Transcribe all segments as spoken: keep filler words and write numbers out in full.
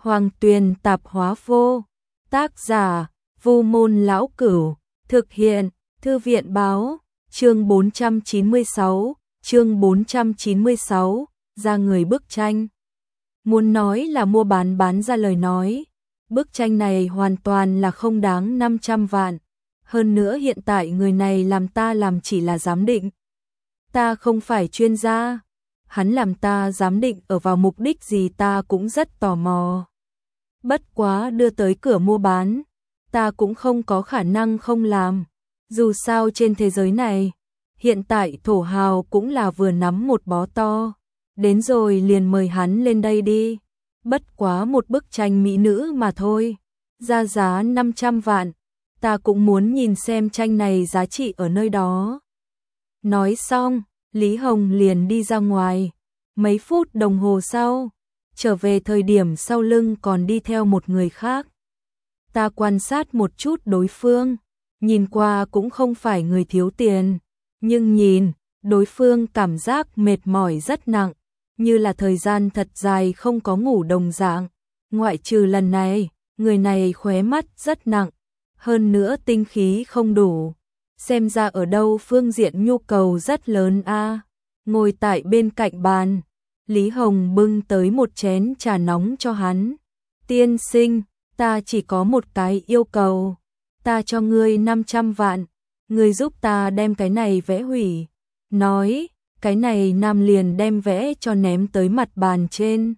Hoàng Tuyền Tạp Hóa Vô. Tác giả: Vu Môn Lão Cửu. Thực hiện: Thư viện Báo. Chương bốn trăm chín mươi sáu, chương bốn trăm chín mươi sáu, ra người bức tranh. Muốn nói là mua bán bán ra lời nói, bức tranh này hoàn toàn là không đáng năm trăm vạn. Hơn nữa hiện tại người này làm ta làm chỉ là giám định. Ta không phải chuyên gia, hắn làm ta giám định ở vào mục đích gì ta cũng rất tò mò. Bất quá đưa tới cửa mua bán, ta cũng không có khả năng không làm. Dù sao trên thế giới này, hiện tại thổ hào cũng là vừa nắm một bó to. Đến rồi liền mời hắn lên đây đi. Bất quá một bức tranh mỹ nữ mà thôi. Ra giá năm trăm vạn. Ta cũng muốn nhìn xem tranh này giá trị ở nơi đó. Nói xong, Lý Hồng liền đi ra ngoài. Mấy phút đồng hồ sau, trở về thời điểm sau lưng còn đi theo một người khác. Ta quan sát một chút đối phương, nhìn qua cũng không phải người thiếu tiền, nhưng nhìn, đối phương cảm giác mệt mỏi rất nặng, như là thời gian thật dài không có ngủ đồng dạng. Ngoại trừ lần này, người này khóe mắt rất nặng, hơn nữa tinh khí không đủ. Xem ra ở đâu phương diện nhu cầu rất lớn a. Ngồi tại bên cạnh bàn, Lý Hồng bưng tới một chén trà nóng cho hắn. Tiên sinh, ta chỉ có một cái yêu cầu. Ta cho ngươi năm trăm vạn, ngươi giúp ta đem cái này vẽ hủy. Nói, cái này nam liền đem vẽ cho ném tới mặt bàn trên.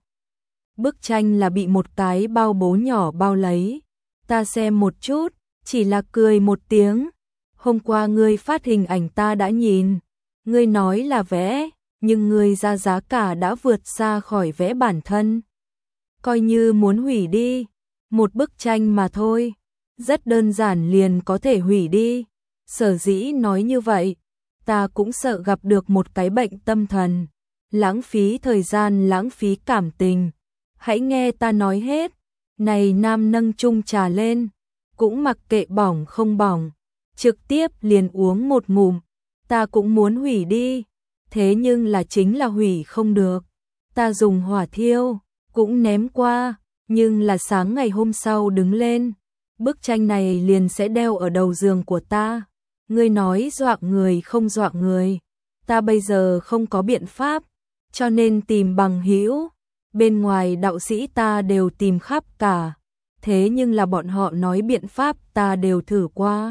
Bức tranh là bị một cái bao bố nhỏ bao lấy. Ta xem một chút, chỉ là cười một tiếng. Hôm qua ngươi phát hình ảnh ta đã nhìn. Ngươi nói là vẽ, nhưng ngươi ra giá cả đã vượt xa khỏi vẽ bản thân. Coi như muốn hủy đi, một bức tranh mà thôi. Rất đơn giản liền có thể hủy đi. Sở dĩ nói như vậy, ta cũng sợ gặp được một cái bệnh tâm thần. Lãng phí thời gian, lãng phí cảm tình. Hãy nghe ta nói hết. Này nam nâng chung trà lên, cũng mặc kệ bỏng không bỏng, trực tiếp liền uống một ngụm. Ta cũng muốn hủy đi, thế nhưng là chính là hủy không được. Ta dùng hỏa thiêu, cũng ném qua, nhưng là sáng ngày hôm sau đứng lên, bức tranh này liền sẽ đeo ở đầu giường của ta. Ngươi nói dọa người không dọa người, ta bây giờ không có biện pháp, cho nên tìm bằng hữu. Bên ngoài đạo sĩ ta đều tìm khắp cả, thế nhưng là bọn họ nói biện pháp ta đều thử qua,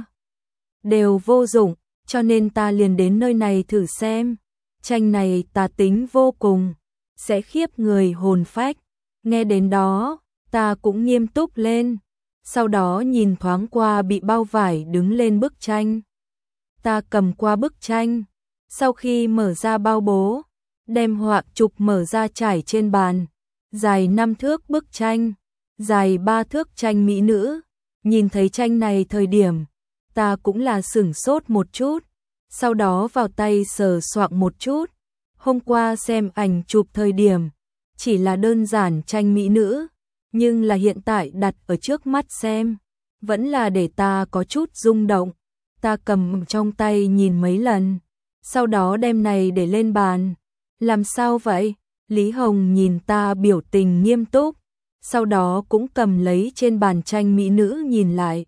đều vô dụng, cho nên ta liền đến nơi này thử xem. Tranh này ta tính vô cùng, sẽ khiếp người hồn phách. Nghe đến đó, ta cũng nghiêm túc lên, sau đó nhìn thoáng qua bị bao vải đứng lên bức tranh. Ta cầm qua bức tranh, sau khi mở ra bao bố, đem họa chụp mở ra trải trên bàn. Dài năm thước bức tranh, dài ba thước tranh mỹ nữ. Nhìn thấy tranh này thời điểm, ta cũng là sửng sốt một chút, sau đó vào tay sờ soạng một chút. Hôm qua xem ảnh chụp thời điểm, chỉ là đơn giản tranh mỹ nữ, nhưng là hiện tại đặt ở trước mắt xem, vẫn là để ta có chút rung động. Ta cầm trong tay nhìn mấy lần, sau đó đem này để lên bàn. Làm sao vậy? Lý Hồng nhìn ta biểu tình nghiêm túc, sau đó cũng cầm lấy trên bàn tranh mỹ nữ nhìn lại.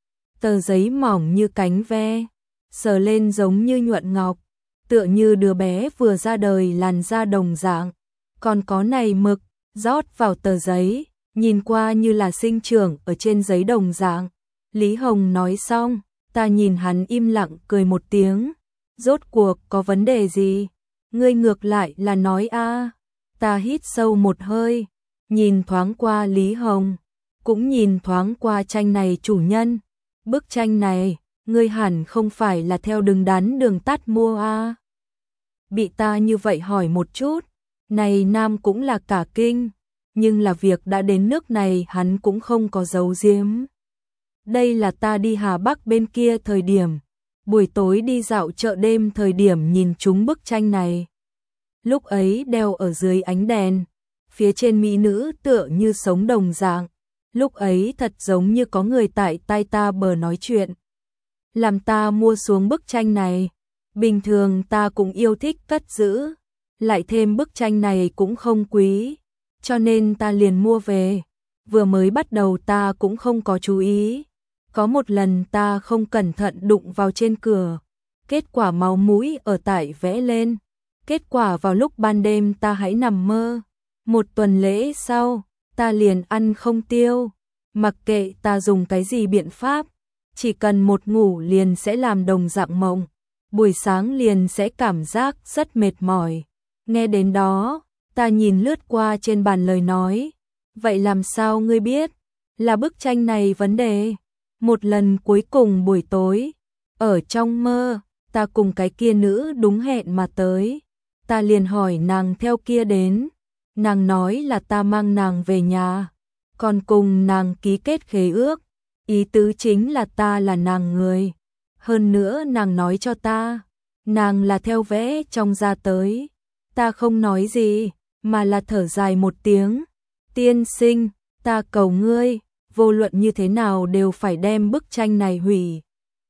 Tờ giấy mỏng như cánh ve, sờ lên giống như nhuận ngọc, tựa như đứa bé vừa ra đời làn da đồng dạng. Còn có này mực, rót vào tờ giấy, nhìn qua như là sinh trưởng ở trên giấy đồng dạng. Lý Hồng nói xong, ta nhìn hắn im lặng cười một tiếng. Rốt cuộc có vấn đề gì? Ngươi ngược lại là nói a. Ta hít sâu một hơi, nhìn thoáng qua Lý Hồng, cũng nhìn thoáng qua tranh này chủ nhân. Bức tranh này, ngươi hẳn không phải là theo đường đắn đường tắt mua a. Bị ta như vậy hỏi một chút, này nam cũng là cả kinh, nhưng là việc đã đến nước này hắn cũng không có giấu giếm. Đây là ta đi Hà Bắc bên kia thời điểm, buổi tối đi dạo chợ đêm thời điểm nhìn trúng bức tranh này. Lúc ấy đeo ở dưới ánh đèn, phía trên mỹ nữ tựa như sống đồng dạng. Lúc ấy thật giống như có người tại tai ta bờ nói chuyện, làm ta mua xuống bức tranh này. Bình thường ta cũng yêu thích cất giữ, lại thêm bức tranh này cũng không quý, cho nên ta liền mua về. vừa mới bắt đầu ta cũng không có chú ý. Có một lần ta không cẩn thận đụng vào trên cửa, kết quả máu mũi ở tại vẽ lên. Kết quả vào lúc ban đêm ta hãy nằm mơ. Một tuần lễ sau, ta liền ăn không tiêu. Mặc kệ ta dùng cái gì biện pháp, chỉ cần một ngủ liền sẽ làm đồng dạng mộng. Buổi sáng liền sẽ cảm giác rất mệt mỏi. Nghe đến đó, ta nhìn lướt qua trên bàn lời nói. Vậy làm sao ngươi biết? Là bức tranh này vấn đề. Một lần cuối cùng buổi tối, ở trong mơ, ta cùng cái kia nữ đúng hẹn mà tới. Ta liền hỏi nàng theo kia đến. Nàng nói là ta mang nàng về nhà, còn cùng nàng ký kết khế ước. Ý tứ chính là ta là nàng người. Hơn nữa nàng nói cho ta, nàng là theo vẽ trong ra tới. Ta không nói gì, mà là thở dài một tiếng. Tiên sinh, ta cầu ngươi, vô luận như thế nào đều phải đem bức tranh này hủy.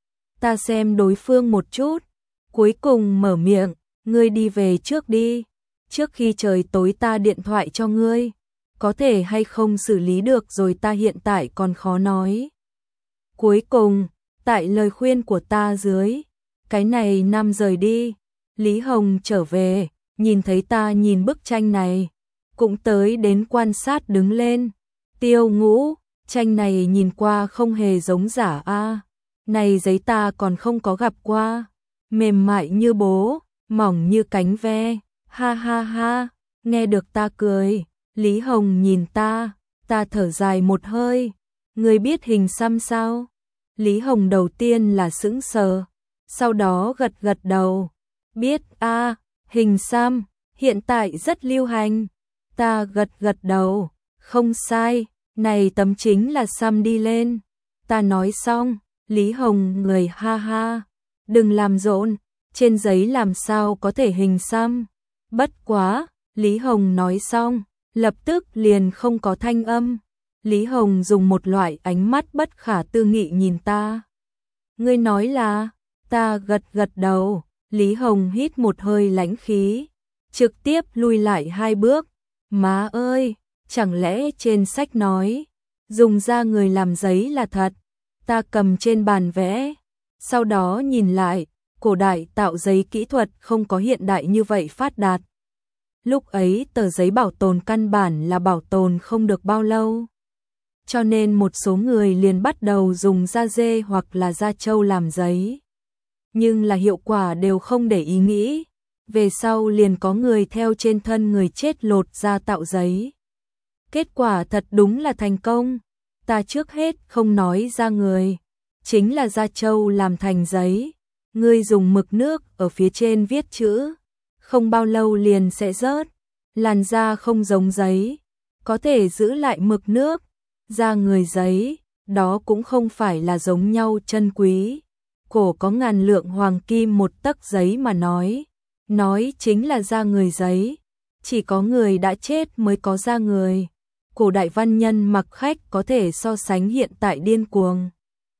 Ta xem đối phương một chút, cuối cùng mở miệng, ngươi đi về trước đi. Trước khi trời tối ta điện thoại cho ngươi, có thể hay không xử lý được rồi ta hiện tại còn khó nói. Cuối cùng, tại lời khuyên của ta dưới, cái này năm rời đi, Lý Hồng trở về, nhìn thấy ta nhìn bức tranh này, cũng tới đến quan sát đứng lên. Tiêu Ngũ, tranh này nhìn qua không hề giống giả a. Này giấy ta còn không có gặp qua, mềm mại như bố, mỏng như cánh ve. Ha ha ha, nghe được ta cười, Lý Hồng nhìn ta, ta thở dài một hơi. Ngươi biết hình xăm sao? Lý Hồng đầu tiên là sững sờ, sau đó gật gật đầu. Biết a, hình xăm, hiện tại rất lưu hành. Ta gật gật đầu, không sai, này tấm chính là xăm đi lên. Ta nói xong, Lý Hồng người ha ha, đừng làm rộn, trên giấy làm sao có thể hình xăm. Bất quá, Lý Hồng nói xong, lập tức liền không có thanh âm. Lý Hồng dùng một loại ánh mắt bất khả tư nghị nhìn ta. Ngươi nói là, ta gật gật đầu, Lý Hồng hít một hơi lãnh khí, trực tiếp lui lại hai bước. Má ơi, chẳng lẽ trên sách nói, dùng da người làm giấy là thật? Ta cầm trên bàn vẽ, sau đó nhìn lại, cổ đại tạo giấy kỹ thuật không có hiện đại như vậy phát đạt. Lúc ấy tờ giấy bảo tồn căn bản là bảo tồn không được bao lâu. Cho nên một số người liền bắt đầu dùng da dê hoặc là da trâu làm giấy. Nhưng là hiệu quả đều không để ý nghĩ. Về sau liền có người theo trên thân người chết lột da tạo giấy. Kết quả thật đúng là thành công. Ta trước hết không nói da người, chính là da trâu làm thành giấy. Ngươi dùng mực nước ở phía trên viết chữ, không bao lâu liền sẽ rớt. Làn da không giống giấy, có thể giữ lại mực nước. Da người giấy, đó cũng không phải là giống nhau chân quý. Cổ có ngàn lượng hoàng kim một tấc giấy mà nói, nói chính là da người giấy. Chỉ có người đã chết mới có da người. Cổ đại văn nhân mặc khách có thể so sánh hiện tại điên cuồng.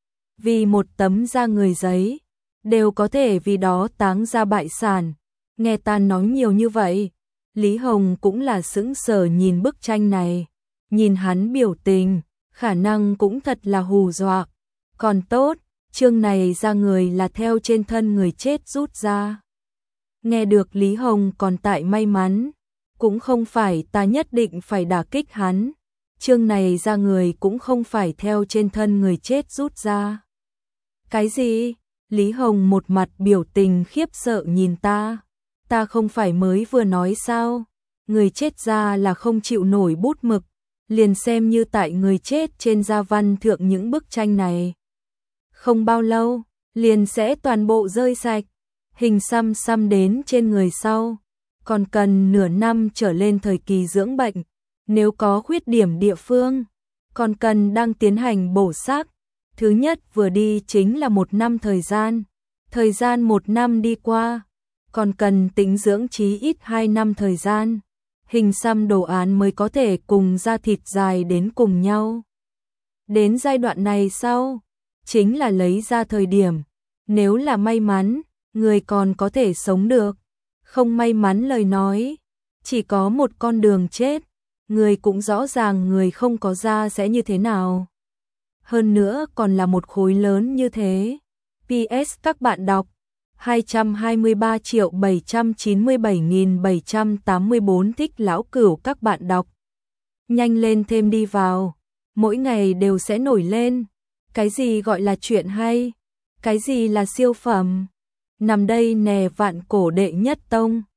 Vì một tấm da người giấy, đều có thể vì đó táng ra bại sản. Nghe ta nói nhiều như vậy, Lý Hồng cũng là sững sờ nhìn bức tranh này. Nhìn hắn biểu tình, khả năng cũng thật là hù dọa. Còn tốt, chương này da người là theo trên thân người chết rút ra. Nghe được Lý Hồng còn tại may mắn, cũng không phải ta nhất định phải đả kích hắn. Chương này da người cũng không phải theo trên thân người chết rút ra. Cái gì? Lý Hồng một mặt biểu tình khiếp sợ nhìn ta. Ta không phải mới vừa nói sao? Người chết da là không chịu nổi bút mực. Liền xem như tại người chết trên da văn thượng những bức tranh này. Không bao lâu, liền sẽ toàn bộ rơi sạch. Hình xăm xăm đến trên người sau, còn cần nửa năm trở lên thời kỳ dưỡng bệnh. Nếu có khuyết điểm địa phương, còn cần đang tiến hành bổ sắc. Thứ nhất vừa đi chính là một năm thời gian. Thời gian một năm đi qua, còn cần tĩnh dưỡng chí ít hai năm thời gian. Hình xăm đồ án mới có thể cùng da thịt dài đến cùng nhau. Đến giai đoạn này sau, chính là lấy ra thời điểm. Nếu là may mắn, người còn có thể sống được. Không may mắn lời nói, chỉ có một con đường chết. người cũng rõ ràng người không có da sẽ như thế nào. Hơn nữa còn là một khối lớn như thế. pê ét các bạn đọc hai trăm hai mươi ba triệu bảy trăm chín mươi bảy nghìn bảy trăm tám mươi tư thích lão cửu các bạn đọc. Nhanh lên thêm đi vào, mỗi ngày đều sẽ nổi lên. Cái gì gọi là chuyện hay? Cái gì là siêu phẩm? Nằm đây nè vạn cổ đệ nhất tông.